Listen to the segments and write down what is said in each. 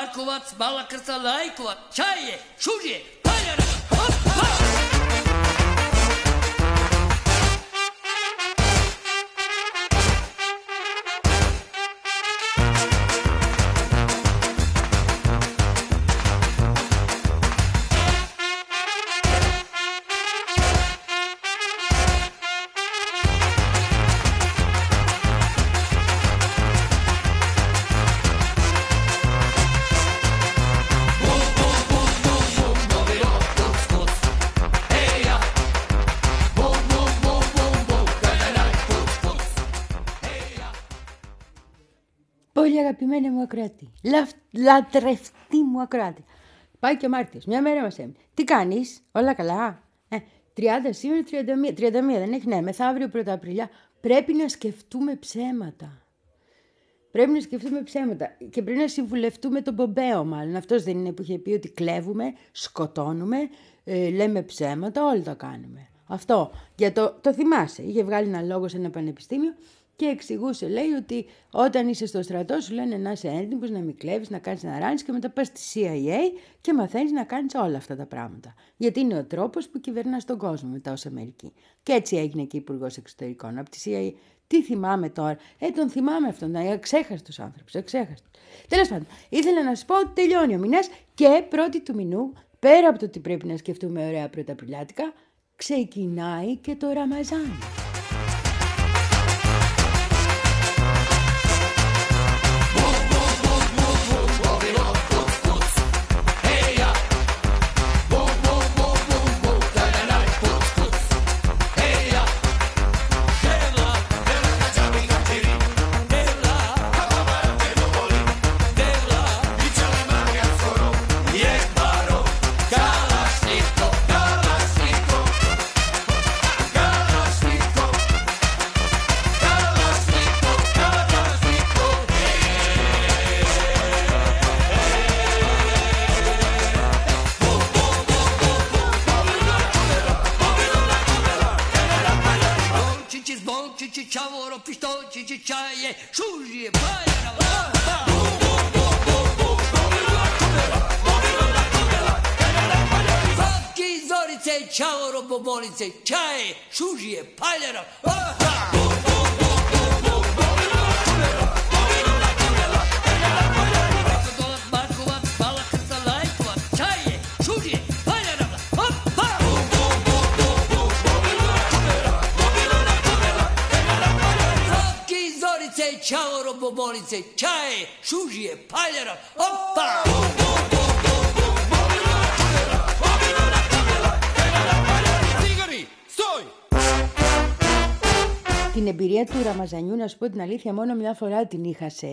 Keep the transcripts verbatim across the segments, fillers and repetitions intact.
Markovac, Balakrca, Lajkovac, Čaje, Šužje, Paljara, hop, hop! Πολύ αγαπημένη μου ακροατή, Λα... λατρευτή μου ακροατή. Πάει και ο Μάρτιος, μια μέρα μας έμεινε. Τι κάνεις, όλα καλά? Ε, τριάντα σήμερα, τριάντα μία, τριάντα μία δεν έχει, ναι, μεθαύριο πρώτα Απριλιά. Πρέπει να σκεφτούμε ψέματα. Πρέπει να σκεφτούμε ψέματα και πρέπει να συμβουλευτούμε τον Πομπέο μάλλον. Αυτός δεν είναι που είχε πει ότι κλέβουμε, σκοτώνουμε, ε, λέμε ψέματα, όλα τα κάνουμε. Αυτό, για το, το θυμάσαι, είχε βγάλει ένα λόγο σε ένα πανεπιστήμιο και εξηγούσε, λέει, ότι όταν είσαι στο στρατό σου λένε να είσαι έντυπος, να μην κλέβεις, να κάνεις να ράνεις και μετά πας στη σι άι έι και μαθαίνεις να κάνεις όλα αυτά τα πράγματα. Γιατί είναι ο τρόπος που κυβερνάς τον κόσμο μετά ως Αμερική. Και έτσι έγινε και υπουργός εξωτερικών από τη σι άι έι. Τι θυμάμαι τώρα, ε, τον θυμάμαι αυτόν, αξέχαστος άνθρωπος, αξέχαστος. Τέλος πάντων, ήθελα να σου πω ότι τελειώνει ο μηνάς και πρώτη του μηνού, πέρα από το ότι πρέπει να σκεφτούμε ωραία πρωταπριλιάτικα, ξεκινάει και το Ραμαζάν. Την εμπειρία του Ραμαζανιού, να σου πω την αλήθεια, μόνο μια φορά την είχα σε,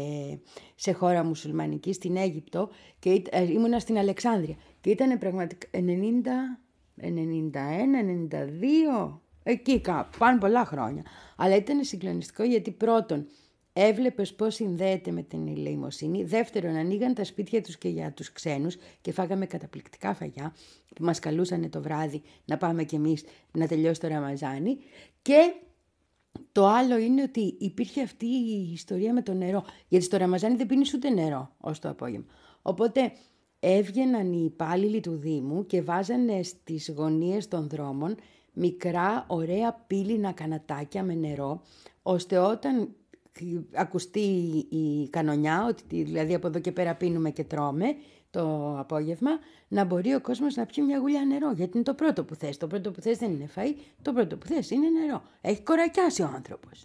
σε χώρα μουσουλμανική, στην Αίγυπτο, και ε, ήμουνα στην Αλεξάνδρεια και ήταν πραγματικά ενενήντα, ενενήντα ένα, ενενήντα δύο, εκεί κάπου, πάνε πολλά χρόνια. Αλλά ήταν συγκλονιστικό γιατί πρώτον έβλεπες πώς συνδέεται με την ηλεημοσύνη, δεύτερον ανοίγαν τα σπίτια τους και για τους ξένους και φάγαμε καταπληκτικά φαγιά που μας καλούσανε το βράδυ να πάμε κι εμείς να τελειώσει το Ραμαζάνι. Και το άλλο είναι ότι υπήρχε αυτή η ιστορία με το νερό. Γιατί στο Ραμαζάνι δεν πίνεις ούτε νερό ως το απόγευμα. Οπότε έβγαιναν οι υπάλληλοι του Δήμου και βάζανε στις γωνίες των δρόμων μικρά ωραία πύληνα κανατάκια με νερό, ώστε όταν ακουστεί η κανονιά, ότι δηλαδή από εδώ και πέρα πίνουμε και τρώμε το απόγευμα, να μπορεί ο κόσμος να πιει μια γουλιά νερό. Γιατί είναι το πρώτο που θες. Το πρώτο που θες δεν είναι φαΐ, το πρώτο που θες είναι νερό. Έχει κορακιάσει ο άνθρωπος.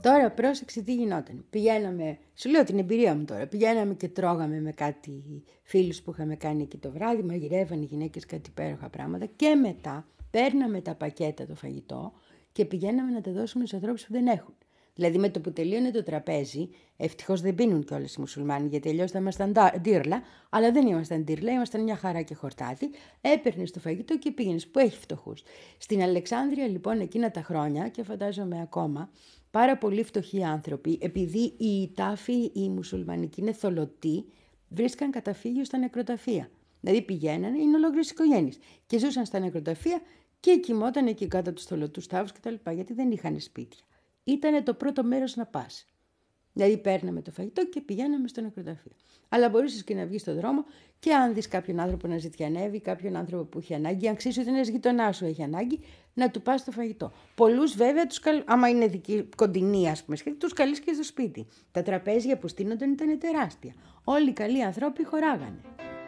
Τώρα πρόσεξε τι γινόταν. Πηγαίναμε, σου λέω την εμπειρία μου τώρα, πηγαίναμε και τρώγαμε με κάτι φίλους που είχαμε κάνει εκεί το βράδυ, μαγειρεύαν οι γυναίκες κάτι υπέροχα πράγματα και μετά παίρναμε τα πακέτα το φαγητό και πηγαίναμε να τα δώσουμε στους ανθρώπους που δεν έχουν. Δηλαδή με το που τελείωνε το τραπέζι, ευτυχώς δεν πίνουν κιόλας οι μουσουλμάνοι, γιατί αλλιώς θα ήμασταν ντύρλα, αλλά δεν ήμασταν ντύρλα, ήμασταν μια χαρά και χορτάτη. Έπαιρνες το φαγητό και πήγαινες που έχει φτωχούς. Στην Αλεξάνδρεια λοιπόν εκείνα τα χρόνια, και φαντάζομαι ακόμα, πάρα πολλοί φτωχοί άνθρωποι, επειδή οι τάφοι, οι μουσουλμανικοί είναι θολωτοί, βρίσκαν καταφύγιο στα νεκροταφεία. Δηλαδή πηγαίνανε, είναι ολόκληρες οικογένειες και ζούσαν στα νεκροταφεία και κοιμόταν εκεί κάτω από τους θολωτούς τάφους κτλ. Γιατί δεν είχαν σπίτια. Ήτανε το πρώτο μέρος να πας. Δηλαδή παίρναμε το φαγητό και πηγαίναμε στο νεκροταφείο. Αλλά μπορούσες και να βγεις στον δρόμο και αν δεις κάποιον άνθρωπο να ζητιανεύει, κάποιον άνθρωπο που έχει ανάγκη, αν ξέρεις ότι ένας γειτονάς σου έχει ανάγκη, να του πας το φαγητό. Πολλούς βέβαια, τους καλ... άμα είναι δική, κοντινοί ας πούμε, τους καλείς και στο σπίτι. Τα τραπέζια που στείνονταν ήταν τεράστια. Όλοι οι καλοί άνθρωποι χωράγανε.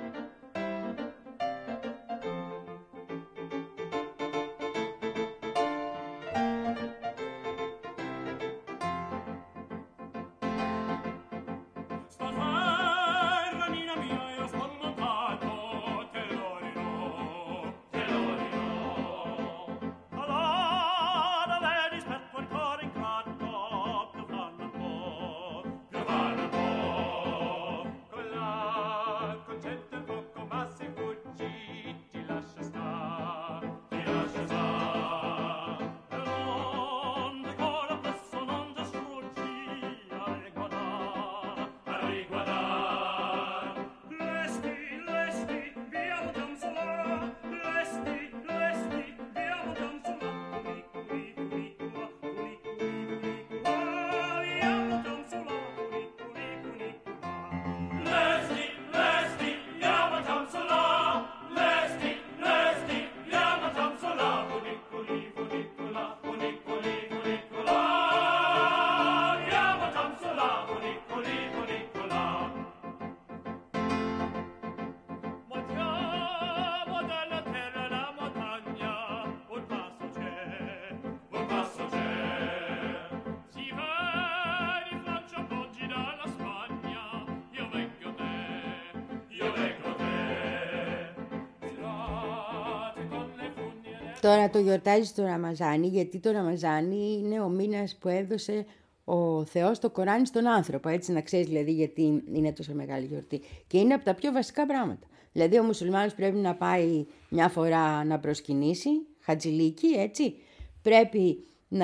Τώρα το γιορτάζεις το Ραμαζάνι, γιατί το Ραμαζάνι είναι ο μήνας που έδωσε ο Θεός το Κοράνι στον άνθρωπο. Έτσι να ξέρεις δηλαδή γιατί είναι τόσο μεγάλη γιορτή. Και είναι από τα πιο βασικά πράγματα. Δηλαδή ο μουσουλμάνος πρέπει να πάει μια φορά να προσκυνήσει, χατζηλίκι έτσι. Πρέπει να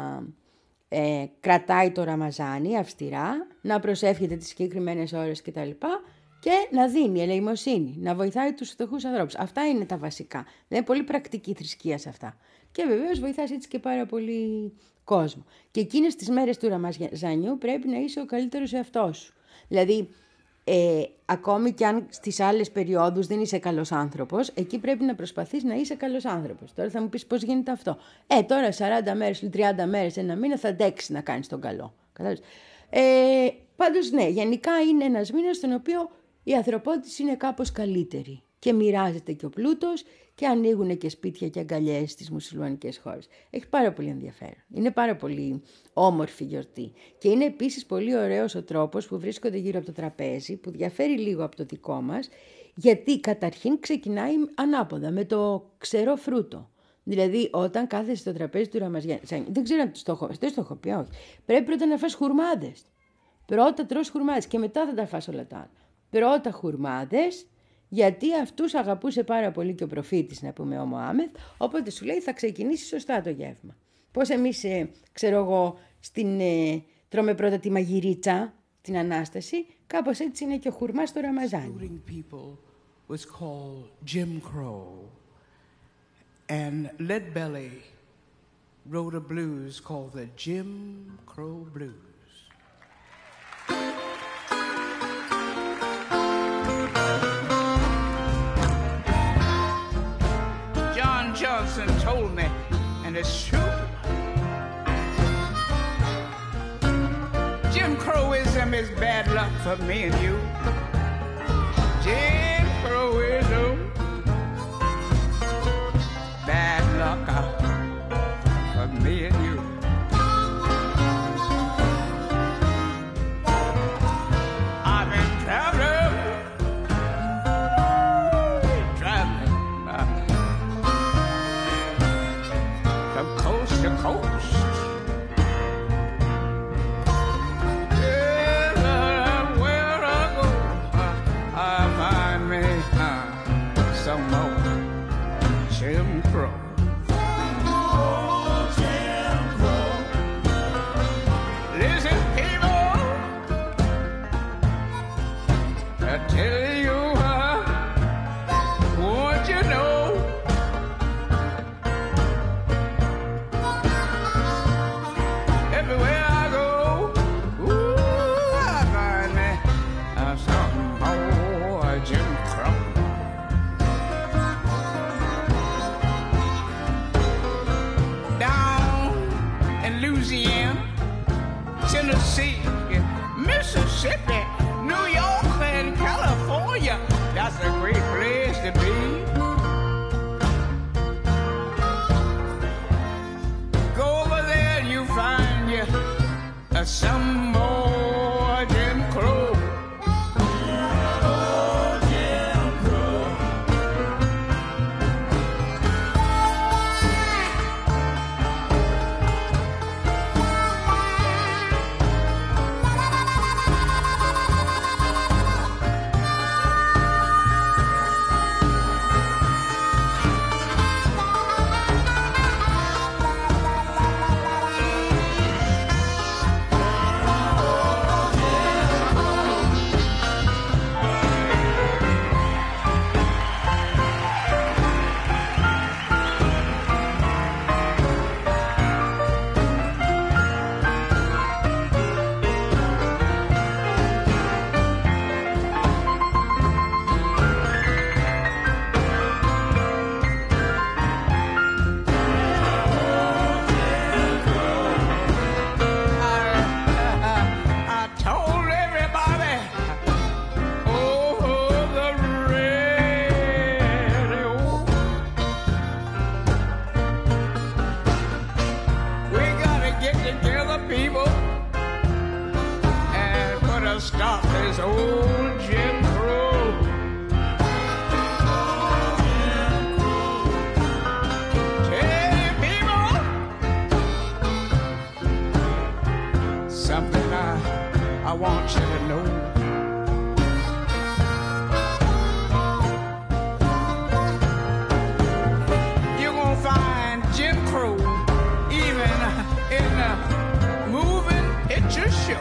ε, κρατάει το Ραμαζάνι αυστηρά, να προσεύχεται τις συγκεκριμένες ώρες κτλ. Και να δίνει ελεημοσύνη, να βοηθάει τους φτωχούς ανθρώπους. Αυτά είναι τα βασικά. Δεν είναι πολύ πρακτική θρησκεία σε αυτά. Και βεβαίως βοηθάς έτσι και πάρα πολύ κόσμο. Και εκείνες τις μέρες του Ραμαζανιού πρέπει να είσαι ο καλύτερος εαυτός σου. Δηλαδή, ε, ακόμη και αν στις άλλες περιόδους δεν είσαι καλός άνθρωπος, εκεί πρέπει να προσπαθείς να είσαι καλός άνθρωπος. Τώρα θα μου πεις πώς γίνεται αυτό. Ε, τώρα σαράντα μέρες ή τριάντα μέρες, ένα μήνα θα αντέξεις να κάνεις τον καλό. Ε, πάντως, ναι, γενικά είναι ένας μήνας στον οποίο η ανθρωπότητα είναι κάπως καλύτερη και μοιράζεται και ο πλούτος και ανοίγουν και σπίτια και αγκαλιές στις μουσουλμανικές χώρες. Έχει πάρα πολύ ενδιαφέρον. Είναι πάρα πολύ όμορφη γιορτή. Και είναι επίσης πολύ ωραίος ο τρόπος που βρίσκονται γύρω από το τραπέζι, που διαφέρει λίγο από το δικό μας, γιατί καταρχήν ξεκινάει ανάποδα, με το ξερό φρούτο. Δηλαδή, όταν κάθεσαι στο τραπέζι του Ραμαζάνι, δεν ξέρω αν το έχω, δεν το έχω πει, όχι. Πρέπει πρώτα να φας χουρμάδες. Πρώτα τρως χουρμάδες και μετά θα τα φας όλα τα άλλα. Πρώτα χουρμάδες, γιατί αυτούς αγαπούσε πάρα πολύ και ο προφήτης, να πούμε, ο Μωάμεθ, οπότε σου λέει θα ξεκινήσει σωστά το γεύμα. Πώς εμείς, ε, ξέρω εγώ, στην, ε, τρώμε πρώτα τη μαγειρίτσα, την Ανάσταση, κάπως έτσι είναι και ο χουρμάς στο Ραμαζάνι. Was called Jim Crow, and Leadbelly wrote a blues called the Jim Crow Blues. John Johnson told me, and it's true, Jim Crowism is bad luck for me and you. Jim Crowism, bad luck for me and you. tell you, uh, won't you know? Everywhere I go, ooh, I find me uh, something more Jim Crow. Down in Louisiana, Tennessee, Mississippi, New York, and California, that's a great place to be. Go over there and you find you uh, some more Jim Crow. Stop this old Jim Crow. Tell you people something I, I want you to know. You're gonna find Jim Crow even in a moving picture show.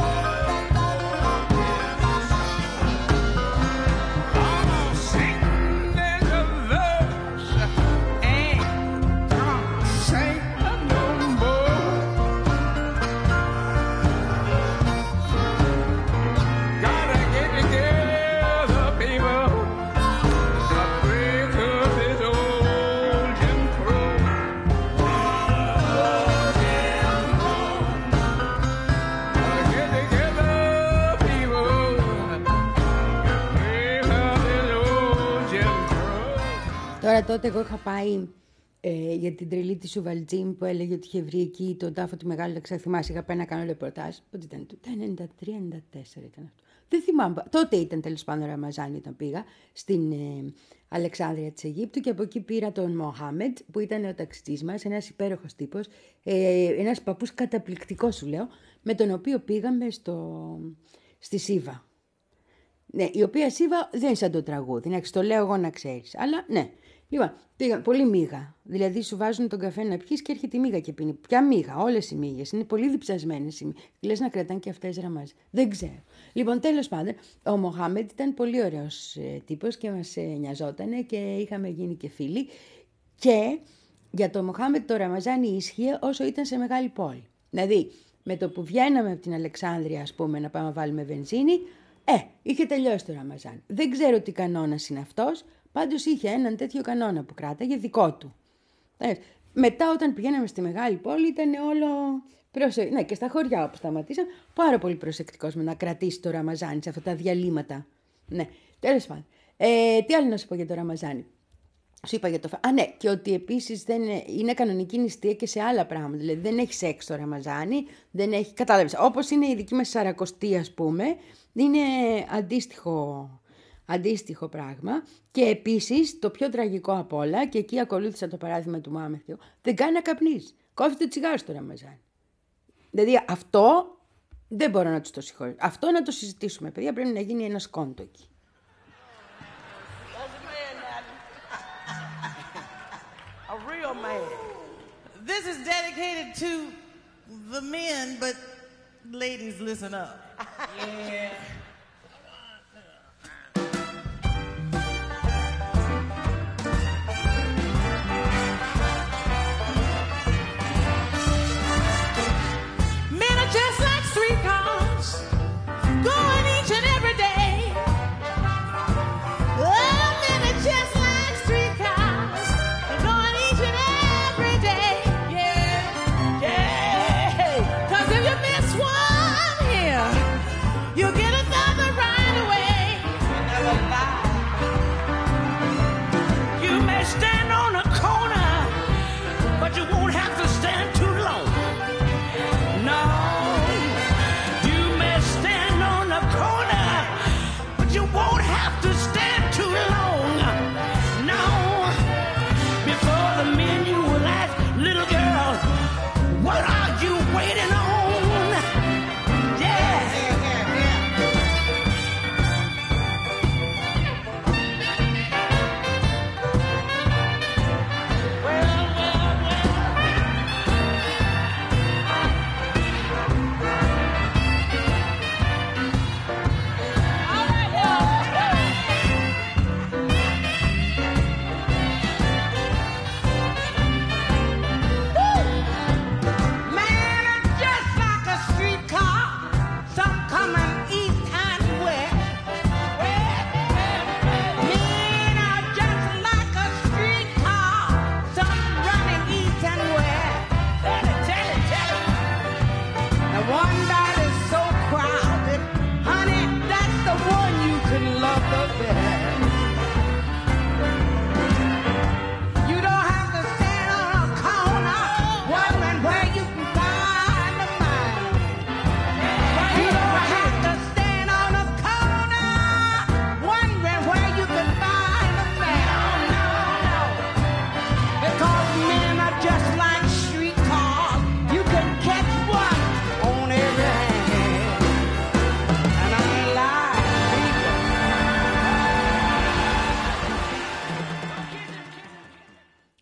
Τώρα τότε εγώ είχα πάει ε, για την τρελή της Σουβαλτζίν που έλεγε ότι είχε βρει εκεί τον τάφο του Μεγάλου Αλεξάνδρου. Θυμάσαι, είχα πάει να κάνω ρεπορτάζ. Πότε ήταν το ενενήντα τρία ενενήντα τέσσερα ήταν αυτό. Δεν θυμάμαι. Τότε ήταν τέλος πάντων Ραμαζάνι όταν πήγα στην ε, Αλεξάνδρεια της Αιγύπτου και από εκεί πήρα τον Μοχάμεντ που ήταν ο ταξιτής μας, ένας υπέροχος τύπος, ε, ένας παππούς καταπληκτικός σου λέω, με τον οποίο πήγαμε στο, στη Σίβα. Ναι, η οποία Σίβα δεν είναι σαν το τραγούδι, να το λέω εγώ να ξέρεις, αλλά ναι. Λοιπόν, πήγα, πολύ μίγα. Δηλαδή σου βάζουν τον καφέ να πιεις και έρχεται η μίγα και πίνει. Ποια μίγα, όλες οι μίγες. Είναι πολύ διψασμένες οι μίγες. Λες να κρατάνε και αυτές ραμάζ. Δεν ξέρω. Λοιπόν, τέλος πάντων, ο Μοχάμεντ ήταν πολύ ωραίος ε, τύπος και μας ε, νοιαζότανε και είχαμε γίνει και φίλοι. Και για το Μοχάμεντ το Ραμαζάνι ίσχυε όσο ήταν σε μεγάλη πόλη. Δηλαδή, με το που βγαίναμε από την Αλεξάνδρεια, ας πούμε, να πάμε να βάλουμε βενζίνη, ε, είχε τελειώσει το Ραμαζάνι. Δεν ξέρω τι κανόνας είναι αυτός. Πάντως είχε έναν τέτοιο κανόνα που κράταγε δικό του. Ε, μετά όταν πηγαίναμε στη μεγάλη πόλη ήταν όλο προσεκτικό. Ναι, και στα χωριά όπου σταματήσαμε, πάρα πολύ προσεκτικός με να κρατήσει το Ραμαζάνι σε αυτά τα διαλύματα. Ναι, τέλος πάντων. Ε, τι άλλο να σου πω για το Ραμαζάνι. Σου είπα για το φα... Α, ναι, και ότι επίσης δεν είναι, είναι κανονική νηστεία και σε άλλα πράγματα. Δηλαδή δεν έχει σεξ το Ραμαζάνι, δεν έχει. Κατάλαβες. Όπως είναι η δική μας Σαρακοστή, ας πούμε, είναι αντίστοιχο. Αντίστοιχο πράγμα. Και επίσης το πιο τραγικό απ' όλα, και εκεί ακολούθησα το παράδειγμα του Μάμεθιου, δεν κάνει να καπνίζει. Κόφει το τσιγάρο στο Ραμαζάνι. Δηλαδή αυτό δεν μπορώ να του το συγχωρήσω. Αυτό να το συζητήσουμε, παιδιά, πρέπει να γίνει ένα σκόντο εκεί. A real man. This is dedicated to the men, but ladies, listen up. Yeah.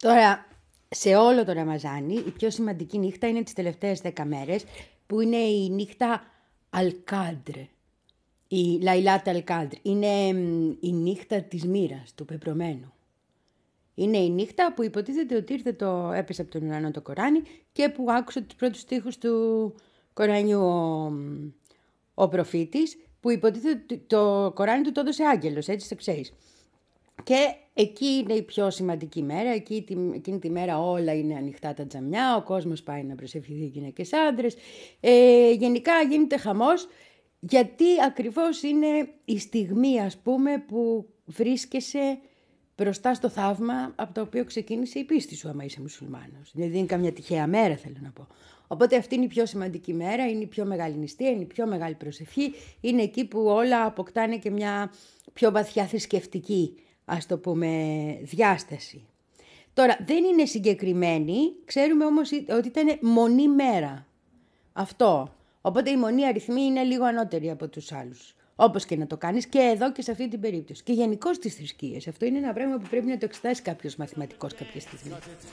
Τώρα, σε όλο το Ραμαζάνι, η πιο σημαντική νύχτα είναι τις τελευταίες δέκα μέρες, που είναι η νύχτα Αλκάντρ, η Λαϊλάτ Αλκάντρ. Είναι η νύχτα της μοίρας, του πεπρωμένου. Είναι η νύχτα που υποτίθεται ότι ήρθε το, έπεσε από τον ουρανό το Κοράνι και που άκουσε τους πρώτους στίχους του Κορανιού ο, ο προφήτης, που υποτίθεται ότι το Κοράνι του το έδωσε άγγελος, έτσι το ξέρεις. Και εκεί είναι η πιο σημαντική μέρα, εκεί, εκείνη τη μέρα όλα είναι ανοιχτά τα τζαμιά, ο κόσμος πάει να προσευχηθεί γυναίκες άντρες. Ε, γενικά γίνεται χαμός, γιατί ακριβώς είναι η στιγμή, ας πούμε, που βρίσκεσαι μπροστά στο θαύμα από το οποίο ξεκίνησε η πίστη σου, άμα είσαι μουσουλμάνος. Δηλαδή δεν είναι καμιά τυχαία μέρα, θέλω να πω. Οπότε αυτή είναι η πιο σημαντική μέρα, είναι η πιο μεγάλη νηστεία, είναι η πιο μεγάλη προσευχή, είναι εκεί που όλα αποκτάνε και μια πιο βαθιά θρησκευτική, ας το πούμε, διάσταση. Τώρα, δεν είναι συγκεκριμένη, ξέρουμε όμως ότι ήταν μονή μέρα. Αυτό. Οπότε η μονή αριθμή είναι λίγο ανώτερη από τους άλλους. Όπως και να το κάνεις και εδώ και σε αυτή την περίπτωση. Και γενικώς στις θρησκείες. Αυτό είναι ένα πράγμα που πρέπει να το εξετάσει κάποιος μαθηματικός κάποια στιγμή.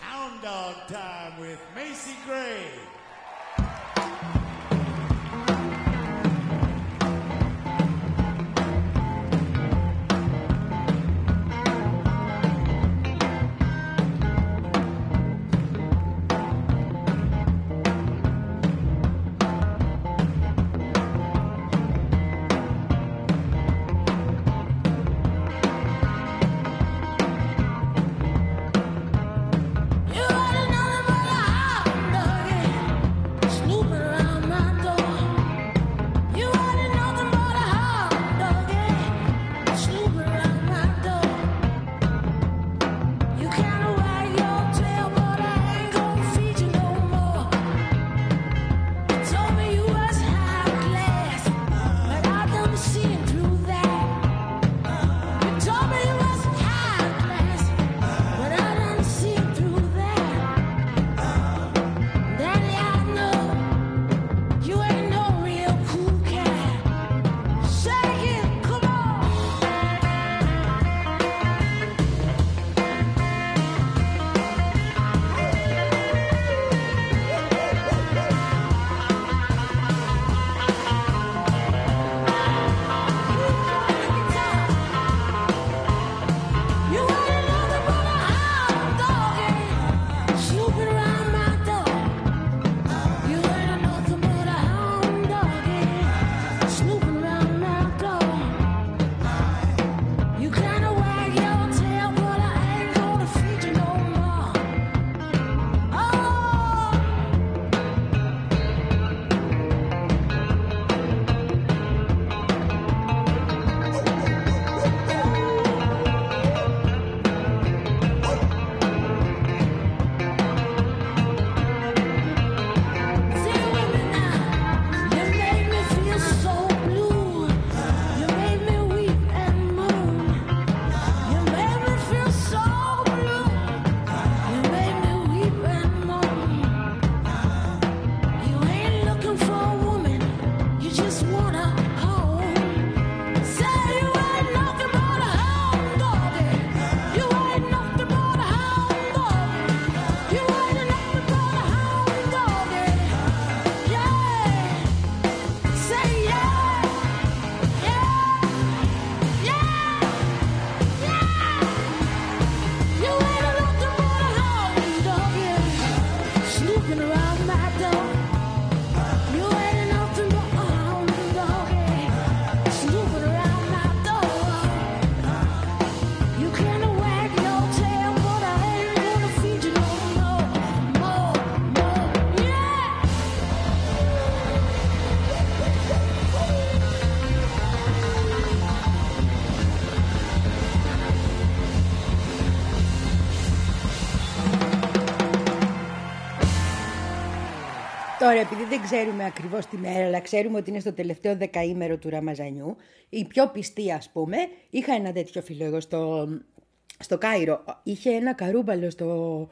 Τώρα, επειδή δεν ξέρουμε ακριβώς τη μέρα, αλλά ξέρουμε ότι είναι στο τελευταίο δεκαήμερο του Ραμαζανιού, οι πιο πιστοί, ας πούμε, είχα ένα τέτοιο φίλο εγώ στο, στο Κάιρο. Είχε ένα καρούμπαλο στο,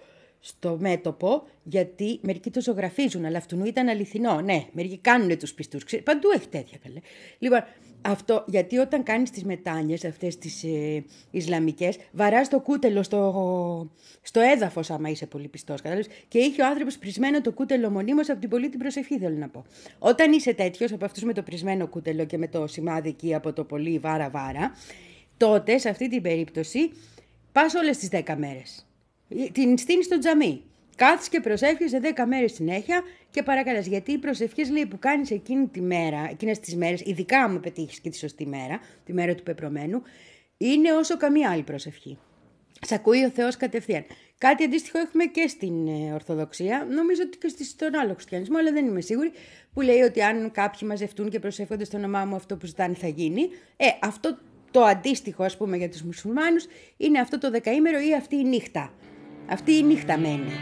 στο μέτωπο, γιατί μερικοί το ζωγραφίζουν, αλλά αυτού ήταν αληθινό. Ναι, μερικοί κάνουν τους πιστούς. Παντού έχει τέτοια, καλέ. Λοιπόν, αυτό γιατί όταν κάνεις τις μετάνιες, αυτές τις ε, Ισλαμικές, βαράς το κούτελο στο, στο έδαφος, άμα είσαι πολύ πιστός. Κατάλαβες? Και είχε ο άνθρωπος πρισμένο το κούτελο μονίμως από την πολύ την προσευχή, θέλω να πω. Όταν είσαι τέτοιος, από αυτούς με το πρισμένο κούτελο και με το σημάδι εκεί από το πολύ βάρα-βάρα, τότε σε αυτή την περίπτωση πας όλες τις δέκα μέρες. Την στείνεις στο τζαμί. Κάθεις και προσεύχεσαι δέκα μέρες συνέχεια και παρακαλάς. Γιατί οι προσευχές, λέει, που κάνεις εκείνη τη μέρα, εκείνες τις μέρες, ειδικά άμα πετύχεις και τη σωστή μέρα, τη μέρα του πεπρωμένου, είναι όσο καμία άλλη προσευχή. Σ' ακούει ο Θεός κατευθείαν. Κάτι αντίστοιχο έχουμε και στην ε, Ορθοδοξία, νομίζω ότι και στον άλλο χριστιανισμό, αλλά δεν είμαι σίγουρη, που λέει ότι αν κάποιοι μαζευτούν και προσεύχονται στο όνομά μου, αυτό που ζητάνε θα γίνει. Ε, αυτό το αντίστοιχο, ας πούμε, για τους μουσουλμάνους είναι αυτό το δεκαήμερο ή αυτή η νύχτα. Αυτή η νύχτα μένει.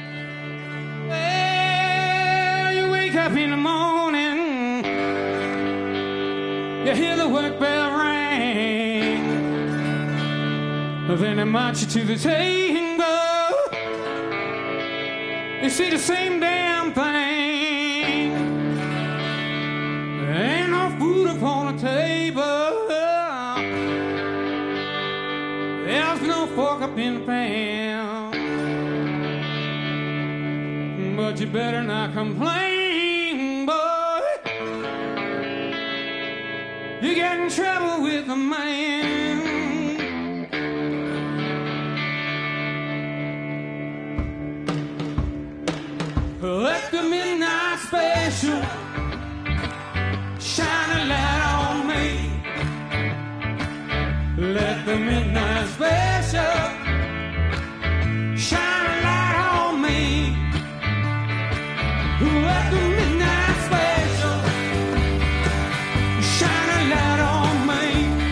Well, you wake up in the morning, you hear the work bell ring, then they march you to the table, you see the same damn thing, there ain't no food upon the table, there's no fork up in the pan. But you better not complain, boy. You get in trouble with the man. Let the midnight special shine a light on me. Let the midnight special shine a light on me. Let the midnight special shine a light on me.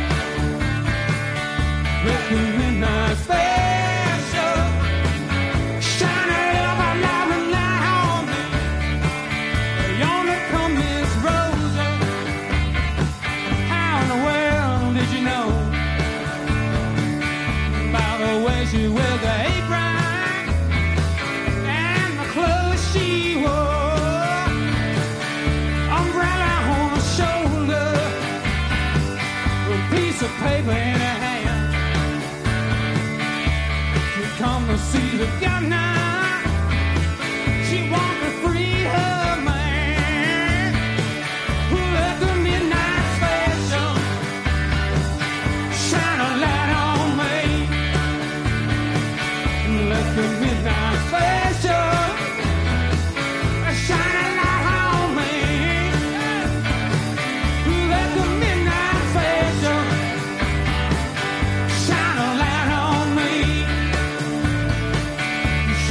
Let the midnight special shine a light, light on me. Yonder come Miss Rosa. How in the world did you know? By the way she wears the apron and the clothes she wore. Of paper in her hand, she come to see the governor. She want to free her man. Who let the midnight special shine a light on me? Let the midnight special shine a light on me. Let the midnight special shine a light on me.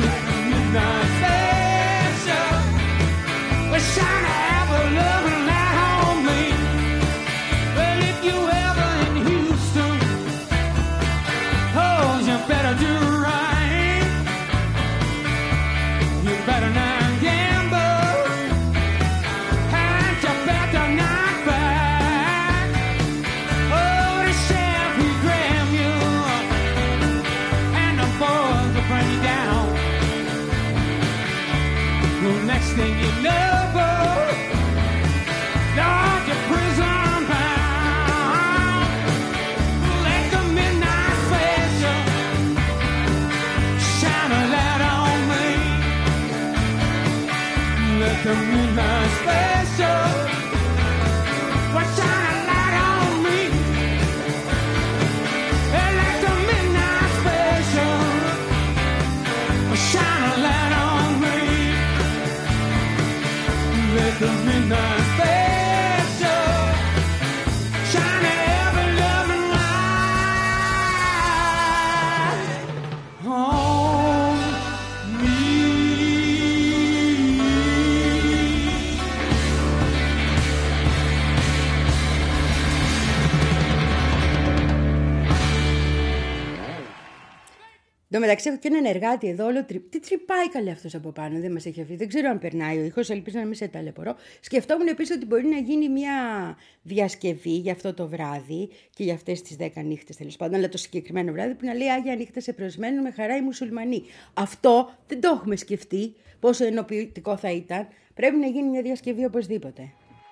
Εν τω μεταξύ έχω και έναν εργάτη εδώ, όλο τρι... τι τρυπάει καλέ αυτός από πάνω, δεν μας έχει αφήσει. Δεν ξέρω αν περνάει ο ήχος, ελπίζω να μην σε ταλαιπωρώ. Σκεφτόμουν επίσης ότι μπορεί να γίνει μια διασκευή για αυτό το βράδυ και για αυτές τις δέκα νύχτες τέλος πάντων, αλλά το συγκεκριμένο βράδυ που να λέει Άγια νύχτα σε προσμένουν με χαρά οι μουσουλμανοί. Αυτό δεν το έχουμε σκεφτεί, πόσο ενοποιητικό θα ήταν. Πρέπει να γίνει μια διασκευή οπωσδήποτε.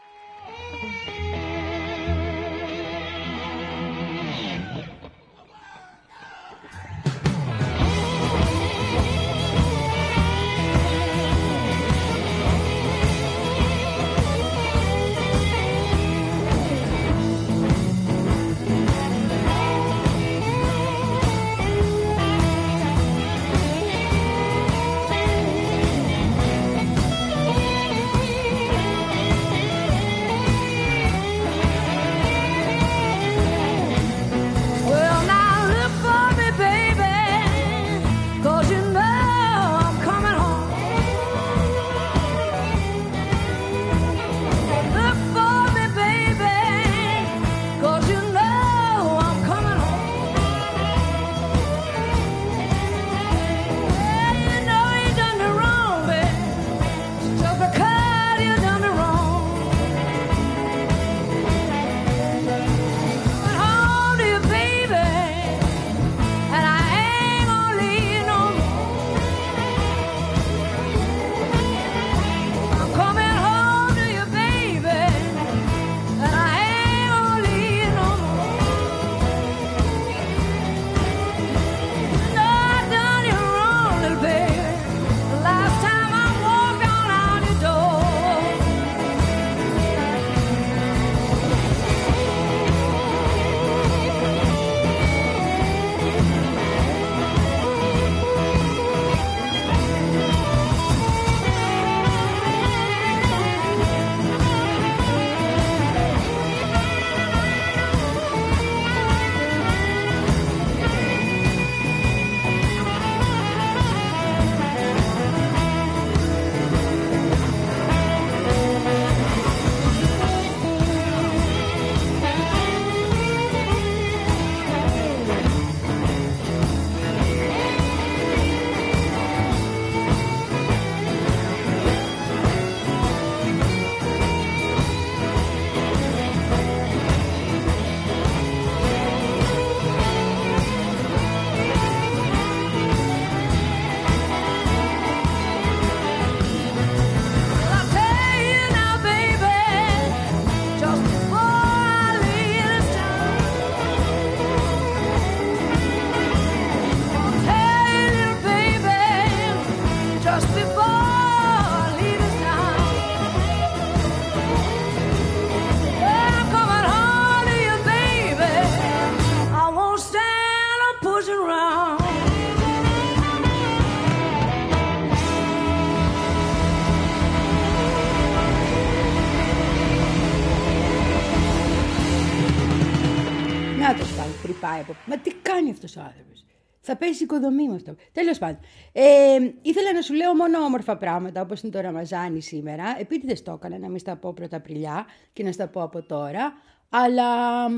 Μα τι κάνει αυτός ο άνθρωπος? Θα πέσει οικοδομή με αυτό. Τέλος πάντων. Ε, ήθελα να σου λέω μόνο όμορφα πράγματα, όπως είναι το Ραμαζάνι σήμερα. Επίτηδες το έκανα να μην στα πω Πρωταπριλιά και να στα πω από τώρα. Αλλά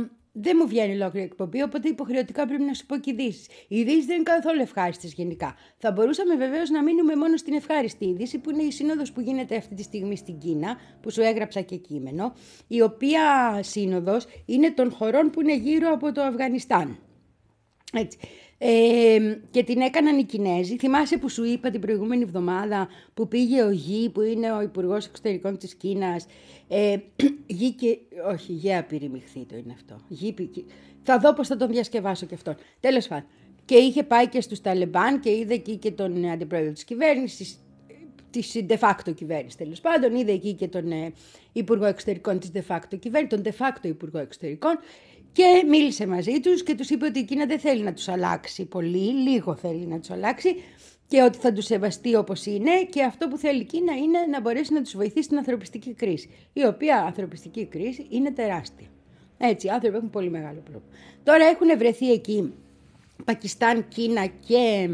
δεν μου βγαίνει ολόκληρη εκπομπή, οπότε υποχρεωτικά πρέπει να σου πω και ειδήσεις. Οι ειδήσεις δεν είναι καθόλου ευχάριστες γενικά. Θα μπορούσαμε βεβαίως να μείνουμε μόνο στην ευχάριστη είδηση, που είναι η σύνοδος που γίνεται αυτή τη στιγμή στην Κίνα, που σου έγραψα και κείμενο, η οποία σύνοδος είναι των χωρών που είναι γύρω από το Αφγανιστάν. Έτσι. Ε, και την έκαναν οι Κινέζοι. Θυμάσαι που σου είπα την προηγούμενη εβδομάδα που πήγε ο Γη, που είναι ο Υπουργός Εξωτερικών της Κίνας, ε, Γη και... όχι, Γε απειρημιχθεί το είναι αυτό. Γη, θα δω πώς θα τον διασκευάσω και αυτόν. Τέλος πάντων. Και είχε πάει και στους Ταλεμπάν και είδε εκεί και τον αντιπρόεδρο της κυβέρνησης, της de facto κυβέρνησης τέλος πάντων, είδε εκεί και τον ε, Υπουργό Εξωτερικών της de facto κυβέρνησης, τον de facto Υπουργό Εξωτερικών. Και μίλησε μαζί τους και τους είπε ότι η Κίνα δεν θέλει να τους αλλάξει πολύ, λίγο θέλει να τους αλλάξει και ότι θα τους σεβαστεί όπως είναι, και αυτό που θέλει η Κίνα είναι να μπορέσει να τους βοηθήσει στην ανθρωπιστική κρίση, η οποία ανθρωπιστική κρίση είναι τεράστια. Έτσι, οι άνθρωποι έχουν πολύ μεγάλο πρόβλημα. Τώρα έχουν βρεθεί εκεί Πακιστάν, Κίνα και,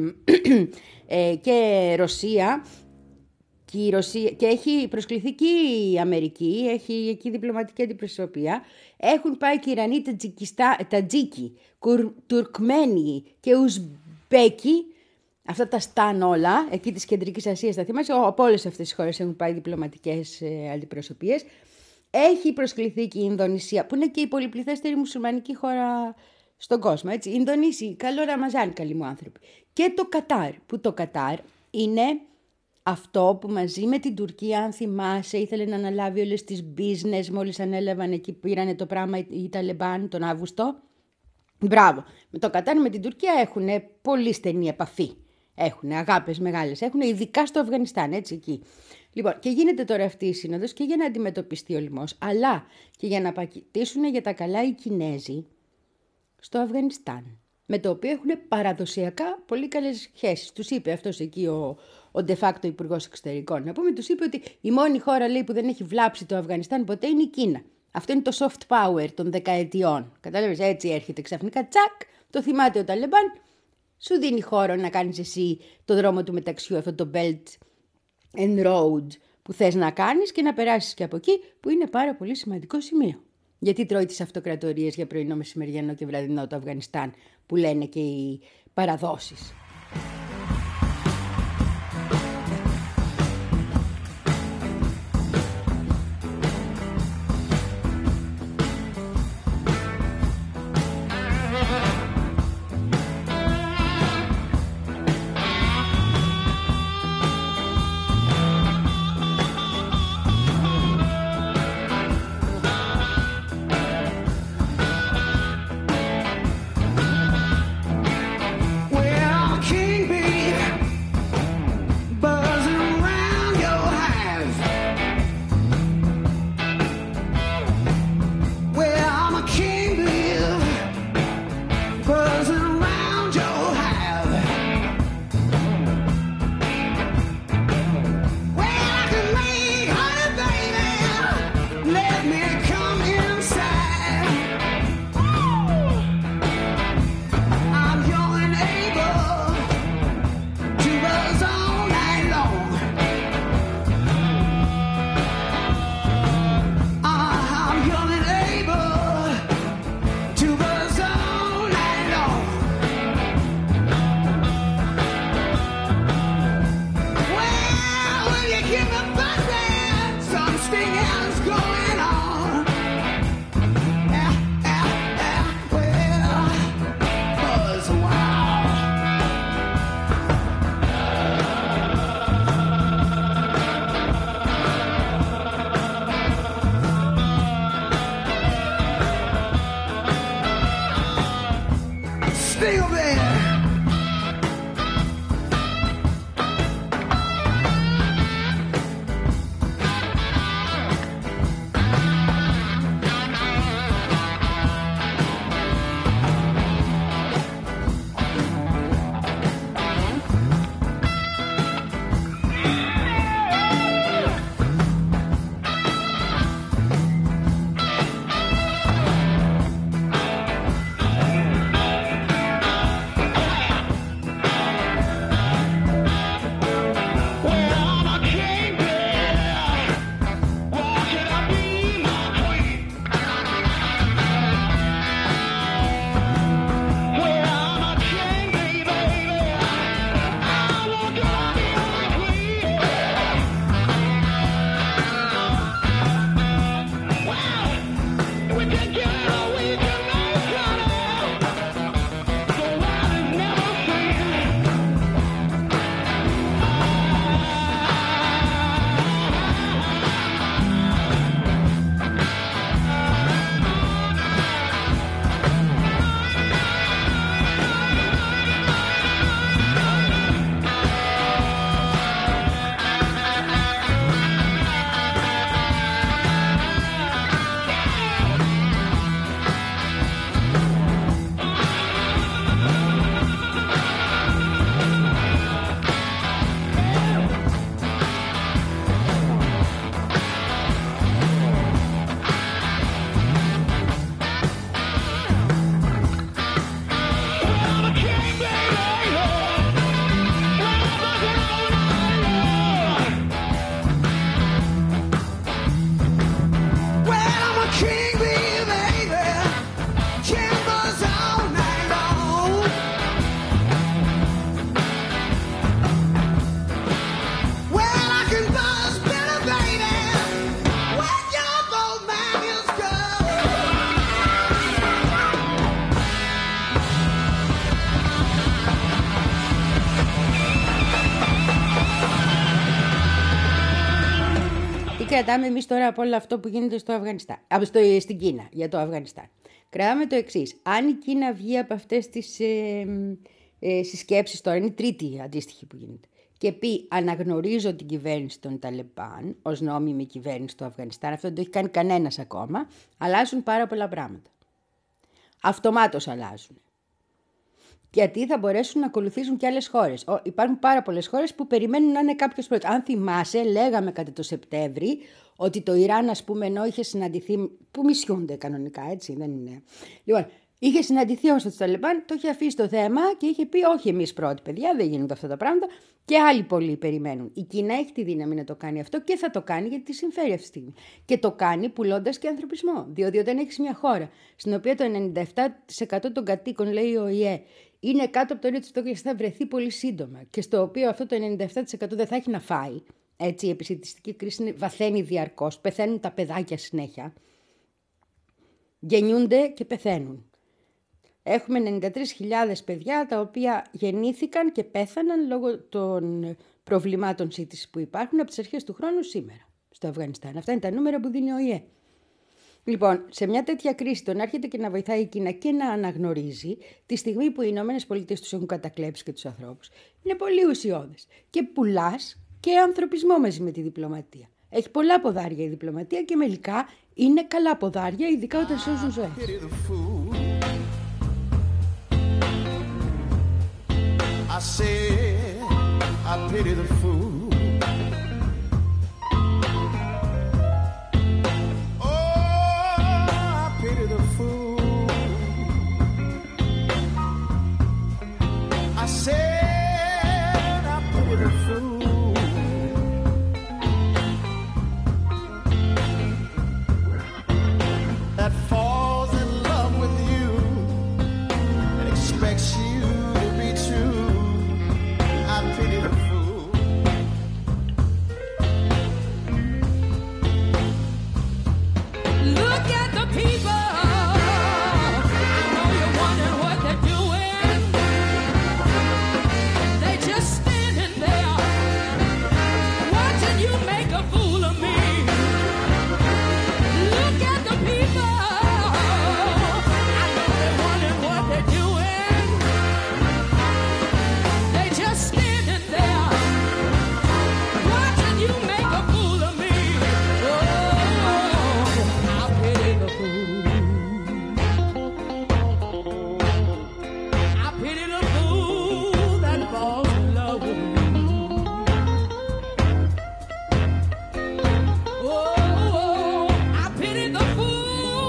ε, και Ρωσία. Και, η Ρωσία, και έχει προσκληθεί και η Αμερική, έχει εκεί διπλωματική αντιπροσωπεία. Έχουν πάει και οι Ιρανοί, Τατζίκοι, Τουρκμένοι και Ουσμπέκοι αυτά τα σταν όλα, εκεί της Κεντρικής Ασίας, θα θυμάσαι, από όλες αυτές τις χώρες έχουν πάει διπλωματικές ε, αντιπροσωπείες. Έχει προσκληθεί και η Ινδονησία, που είναι και η πολυπληθέστερη μουσουλμανική χώρα στον κόσμο. Έτσι. Η Ινδονήσια, καλό Ραμαζάν, καλοί μου άνθρωποι. Και το Κατάρ, που το Κατάρ είναι αυτό που μαζί με την Τουρκία, αν θυμάσαι, ήθελε να αναλάβει όλες τις business, μόλις ανέλαβαν εκεί, πήρανε το πράγμα οι Ταλιμπάν τον Αύγουστο. Μπράβο. Με το Κατάρ, με την Τουρκία έχουν πολύ στενή επαφή. Έχουν αγάπες μεγάλες, έχουν ειδικά στο Αφγανιστάν, έτσι εκεί. Λοιπόν, και γίνεται τώρα αυτή η σύνοδος και για να αντιμετωπιστεί ο λοιμός, αλλά και για να πατήσουν για τα καλά οι Κινέζοι στο Αφγανιστάν, με το οποίο έχουν παραδοσιακά πολύ καλές σχέσεις. Τους είπε αυτός εκεί ο, ο de facto υπουργός εξωτερικών. Να πούμε, τους είπε ότι η μόνη χώρα, λέει, που δεν έχει βλάψει το Αφγανιστάν ποτέ είναι η Κίνα. Αυτό είναι το soft power των δεκαετιών. Κατάλαβες, έτσι έρχεται ξαφνικά, τσακ, το θυμάται ο Ταλιμπάν, σου δίνει χώρο να κάνεις εσύ το δρόμο του μεταξιού, αυτό το Belt and Road που θες να κάνεις και να περάσεις και από εκεί, που είναι πάρα πολύ σημαντικό σημείο. Γιατί τρώει τις αυτοκρατορίες για πρωινό, μεσημεριανό και βραδινό το Αφγανιστάν, που λένε και οι παραδόσεις. κρατάμε εμείς τώρα από όλο αυτό που γίνεται στο Αφγανιστάν, στο, στην Κίνα για το Αφγανιστάν? Κρατάμε το εξής. Αν η Κίνα βγει από αυτές τις ε, ε, συσκέψεις, τώρα είναι η τρίτη αντίστοιχη που γίνεται, και πει αναγνωρίζω την κυβέρνηση των Ταλιμπάν ως νόμιμη κυβέρνηση του Αφγανιστάν, αυτό δεν το έχει κάνει κανένας ακόμα, αλλάζουν πάρα πολλά πράγματα. Αυτομάτως αλλάζουν. Γιατί θα μπορέσουν να ακολουθήσουν και άλλες χώρες. Ο, υπάρχουν πάρα πολλές χώρες που περιμένουν να είναι κάποιος πρώτος. Αν θυμάσαι, λέγαμε κατά το Σεπτέμβρη ότι το Ιράν, ας πούμε, ενώ είχε συναντηθεί, που μισιούνται κανονικά, έτσι, δεν είναι. Λοιπόν, είχε συναντηθεί όμως με τους Ταλιμπάν, το είχε αφήσει το θέμα και είχε πει όχι εμείς πρώτοι, παιδιά, δεν γίνονται αυτά τα πράγματα και άλλοι πολλοί περιμένουν. Η Κίνα έχει τη δύναμη να το κάνει αυτό και θα το κάνει γιατί τη συμφέρει αυτή τη στιγμή. Και το κάνει πουλώντας και ανθρωπισμό. Διότι όταν έχεις μια χώρα στην οποία το ενενήντα επτά τοις εκατό των κατοίκων, λέει ο ΟΗΕ, είναι κάτω από το όριο της φτώχειας, θα βρεθεί πολύ σύντομα και στο οποίο αυτό το ενενήντα επτά τοις εκατό δεν θα έχει να φάει. Έτσι, η επισητιστική κρίση βαθαίνει διαρκώς, πεθαίνουν τα παιδάκια συνέχεια, γεννιούνται και πεθαίνουν. Έχουμε ενενήντα τρεις χιλιάδες παιδιά τα οποία γεννήθηκαν και πέθαναν λόγω των προβλημάτων σύντησης που υπάρχουν από τις αρχές του χρόνου σήμερα στο Αφγανιστάν. Αυτά είναι τα νούμερα που δίνει ο ΟΗΕ. Λοιπόν, σε μια τέτοια κρίση τον έρχεται και να βοηθάει η Κίνα και να αναγνωρίζει τη στιγμή που οι Ηνωμένες Πολιτείες τους έχουν κατακλέψει και τους ανθρώπους. Είναι πολύ ουσιώδες. Και πουλάς και ανθρωπισμό μαζί με τη διπλωματία. Έχει πολλά ποδάρια η διπλωματία και μερικά είναι καλά ποδάρια, ειδικά όταν σώζουν ζωές. I said, I pity the fool. Oh, I pity the fool. I said, I pity the fool. That falls in love with you and expects you to be true. I pity the fool. Look at the people. I know you're wondering what they're doing. They just standing there, watching you make a fool of me. Look at the people. I know they're wondering what they're doing. They just standing there, watching you make a fool of me. Oh, I pity the fool. I pity the fool that falls in love with me. Oh, I pity the fool.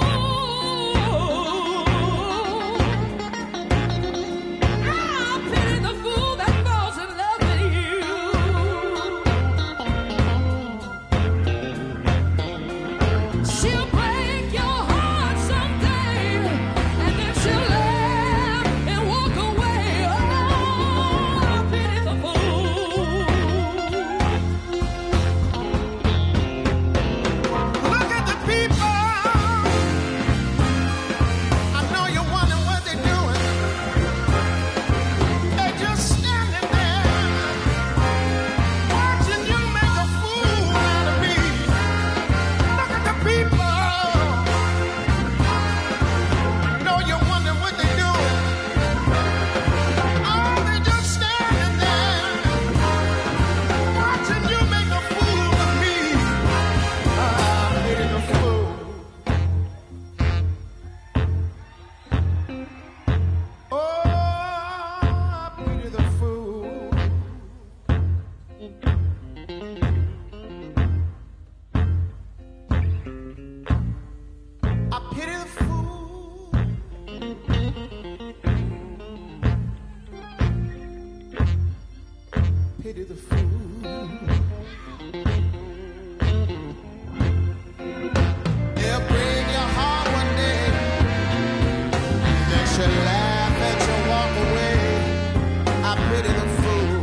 I pity the fool that falls in love with you. She'll break your heart someday, and then she'll laugh and walk away. Oh, I pity the fool. Look at the people. I know you're wondering what they're doing. They're just standing there, watching you make a fool out of me. Look at the people. I know you're wondering what they're doing. Oh, they're just standing there, watching you make a fool of me. I pity the fool. Oh, I pity the fool. I pity the fool. Pity the fool. They'll break your heart one day, then she'll laugh at you walk away. I pity the fool.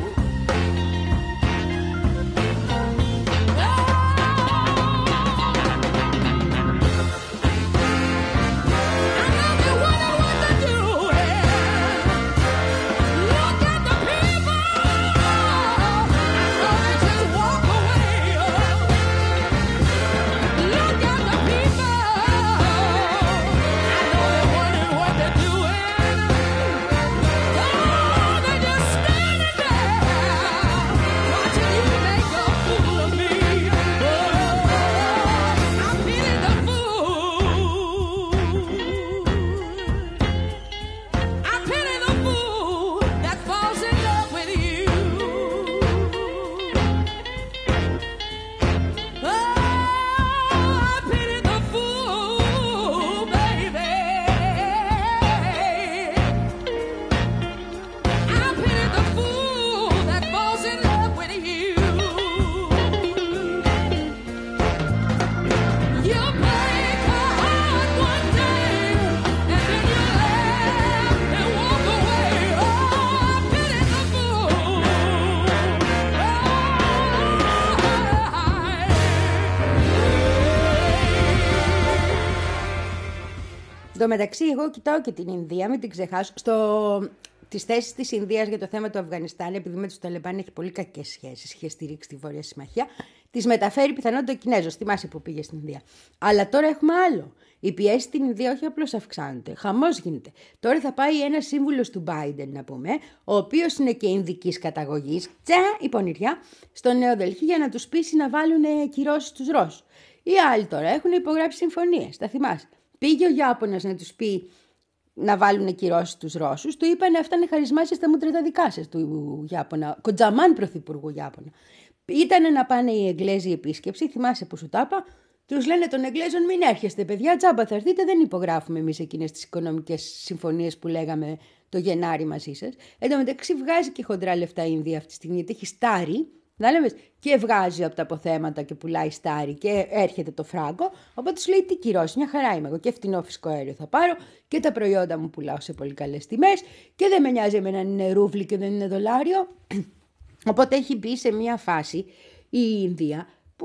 I know they wonder what they're doing. Look at the people. I know they just walk away. μεταξύ, εγώ κοιτάω και την Ινδία, μην την ξεχάσω. Στο... Τις θέσεις της Ινδίας για το θέμα του Αφγανιστάν, επειδή με τους Ταλιμπάν έχει πολύ κακές σχέσεις, είχε στηρίξει τη Βόρεια Συμμαχία, τις μεταφέρει πιθανόν ο Κινέζος. Θυμάσαι που πήγε στην Ινδία. Αλλά τώρα έχουμε άλλο. Οι πιέσεις στην Ινδία όχι απλώς αυξάνονται, χαμός γίνεται. Τώρα θα πάει ένας σύμβουλος του Biden, να πούμε, ο οποίος είναι και Ινδικής καταγωγής, τσα, η πονηριά, στο Νέο Δελχή για να τους πείσει να βάλουν κυρώσεις στους Ρώσους. Οι άλλοι τώρα έχουν υπογράψει συμφωνίες, τα θυμάσαι. Πήγε ο Ιάπωνας να τους πει να βάλουν κυρώσεις στους Ρώσους, του είπανε αυτά είναι χαρισμάσεις στα μούτρα τα δικά σας του Ιάπωνα, Κοντζαμάν πρωθυπουργού Ιάπωνα. Ήτανε να πάνε οι Εγγλέζοι επίσκεψη, θυμάσαι που σου τα είπα, τους λένε των Εγγλέζων μην έρχεστε παιδιά, τζάμπα θα έρθετε, δεν υπογράφουμε εμείς εκείνες τις οικονομικές συμφωνίες που λέγαμε το Γενάρη μαζί σας. Εν τω μεταξύ βγάζει και χοντρά λεφτά η Ινδία αυτή τη στιγμή, γιατί έχει στάρι. Και βγάζει από τα αποθέματα και πουλάει στάρι και έρχεται το φράγκο. Οπότε σου λέει τι κυρώσει, μια χαρά είμαι εγώ και φτηνό φυσικό αέριο θα πάρω και τα προϊόντα μου πουλάω σε πολύ καλές τιμές και δεν με νοιάζει εμένα αν είναι ρούβλι και δεν είναι δολάριο. Οπότε έχει μπει σε μια φάση η Ινδία που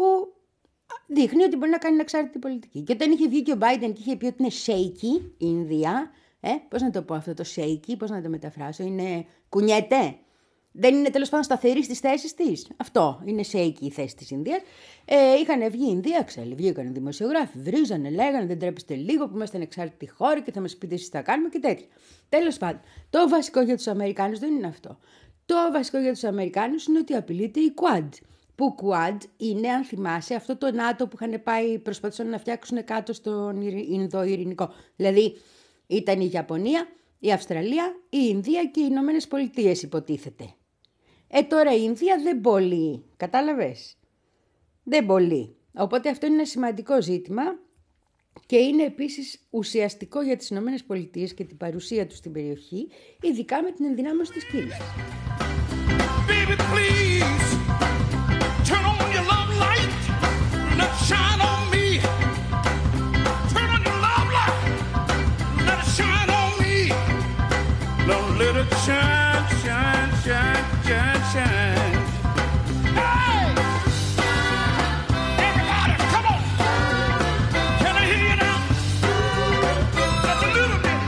δείχνει ότι μπορεί να κάνει ανεξάρτητη πολιτική. Και όταν είχε βγει και ο Biden και είχε πει ότι είναι shaky η Ινδία, ε, πώς να το πω αυτό το shaky, πώς να το μεταφράσω, είναι κουνιέται. Δεν είναι τέλος πάντων σταθερή στις θέσεις της. Αυτό είναι shaky η θέση της Ινδίας. Ε, είχαν βγει η Ινδία, ξέρει, βγήκαν δημοσιογράφοι, βρίζανε, λέγανε δεν τρέπεστε λίγο που είμαστε ανεξάρτητη χώρα και θα μας πείτε εσείς τι θα κάνουμε και τέτοια. Τέλος πάντων, το βασικό για τους Αμερικάνους δεν είναι αυτό. Το βασικό για τους Αμερικάνους είναι ότι απειλείται η Quad. Που Quad είναι, αν θυμάσαι, αυτό το ΝΑΤΟ που είχαν πάει, προσπαθούσαν να φτιάξουν κάτω στον Ινδο-Ειρηνικό. Δηλαδή ήταν η Ιαπωνία, η Αυστραλία, η Ινδία και οι Ηνωμένες Πολιτείες υποτίθεται. Ε, τώρα η Ινδία δεν μπορεί, κατάλαβες, δεν μπορεί. Οπότε αυτό είναι ένα σημαντικό ζήτημα και είναι επίσης ουσιαστικό για τις Ηνωμένες Πολιτείες και την παρουσία τους στην περιοχή, ειδικά με την ενδυνάμωση της Κίνας. Baby, please, turn on your love light, let it shine on me. Turn on your love light, let it shine on me. Now let it shine, shine, shine, shine, shine. Hey! Everybody, come on. Can I hear you now? Just a little bit.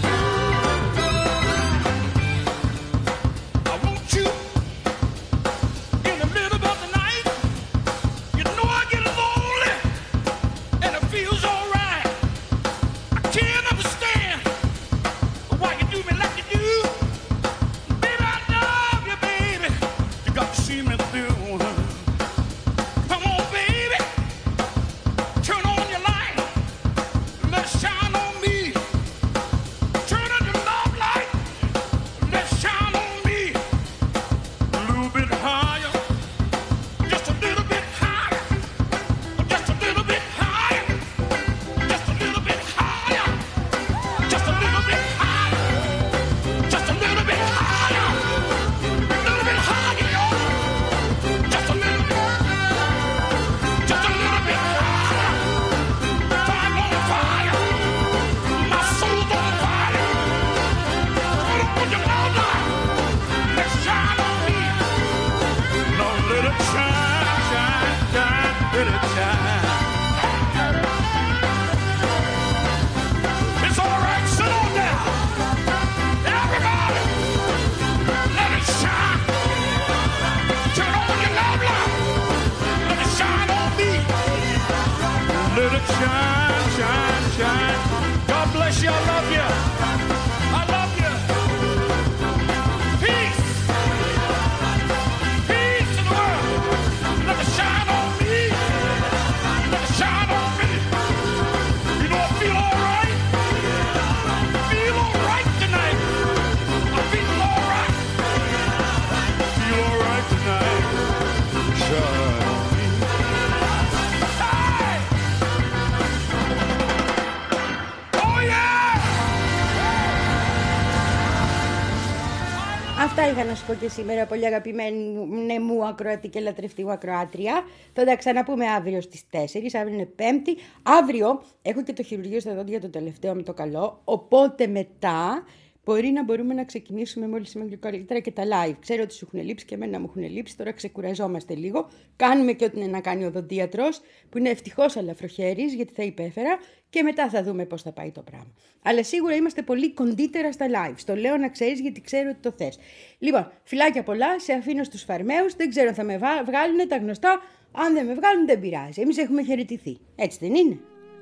I want you in the middle of the night. You know I get lonely and it feels all right. I can't understand why you do me like you do. Baby, I love you, baby. You got to see me through. Come on, baby. Turn on your light. Let it shine on me. Turn on your love light. Let it shine on me. A little bit higher. Just a little bit higher. Just a little bit higher. Just a little bit higher. Just a little bit higher. Just a little bit higher. A little bit higher, y'all. Just a little bit. Just a little bit higher. I'm on fire. My soul's on fire. Put up on your love light. Let it shine on me. No, let it shine, shine, shine, let it shine. It's all right, sit on down. Everybody, let it shine. Turn on your love light. Let it shine on me. Let it shine, shine, shine. God bless you. I love you. I love you. Peace. Peace in the world. Let it shine on me. Let it shine on me. You know I feel all right. Feel all right tonight. I feel all right. Feel all right tonight. Shine on me. Hey! Oh yeah! Αυτά είχα να σου πω και σήμερα, πολύ αγαπημένη μου ακροατή και λατρευτή μου ακροάτρια. Θα τα ξαναπούμε αύριο στις τέσσερις, αύριο είναι Πέμπτη. Αύριο έχω και το χειρουργείο στα δόντια το τελευταίο με το καλό, οπότε μετά μπορεί να μπορούμε να ξεκινήσουμε μόλις είμαι λίγο καλύτερα και τα live. Ξέρω ότι σου έχουν λείψει και εμένα μου έχουν λείψει. Τώρα ξεκουραζόμαστε λίγο. Κάνουμε και ό,τι είναι να κάνει ο οδοντίατρος, που είναι ευτυχώς αλαφροχέρης, γιατί θα υπέφερα, και μετά θα δούμε πώς θα πάει το πράγμα. Αλλά σίγουρα είμαστε πολύ κοντύτερα στα live. Στο λέω να ξέρεις, γιατί ξέρω ότι το θες. Λοιπόν, φιλάκια πολλά, σε αφήνω στους φαρμαίους. Δεν ξέρω αν θα με βγάλουν τα γνωστά. Αν δεν με βγάλουν, δεν πειράζει. Εμείς έχουμε χαιρετηθεί. Έτσι δεν είναι?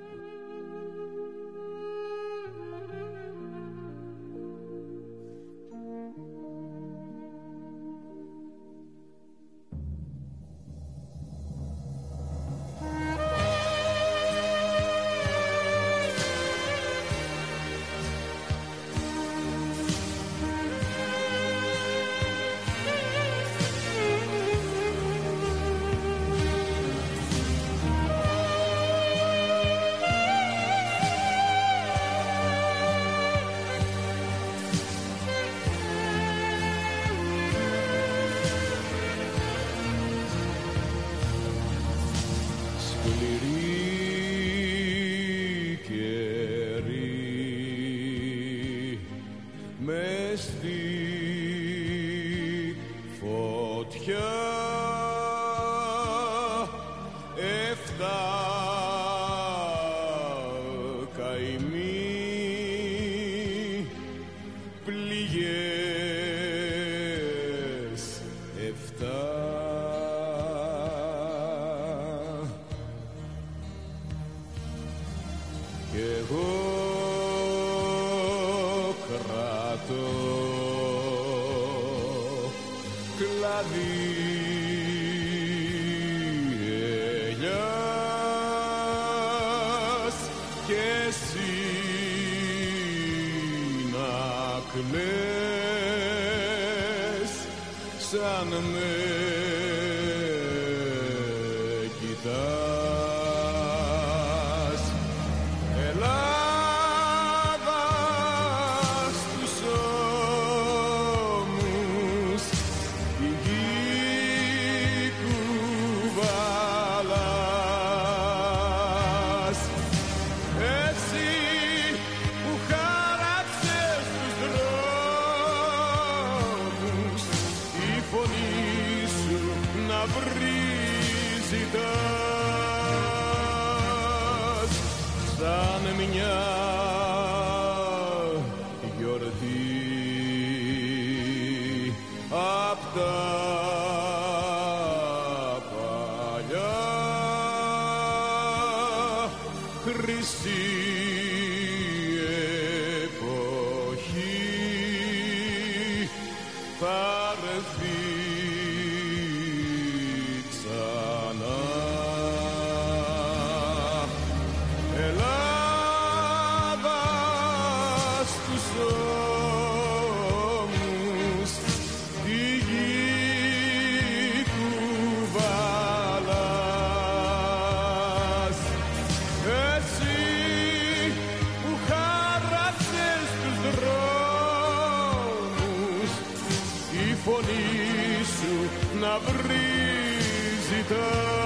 Σαν με κοιτάς, Ελλάδα στους ώμους η γη κουβαλάς, έτσι που χάραξες τους δρόμους, η φωνή σου να βρει ζητάς, σαν μια γιορτή απ' τα παλιά, χρυσή εποχή θα έρθει ξανά. Ελλάδα στους ώμους τη γη κουβαλάς, εσύ που χάραξες τους δρόμους, η φωνή σου να βρει ζητάς.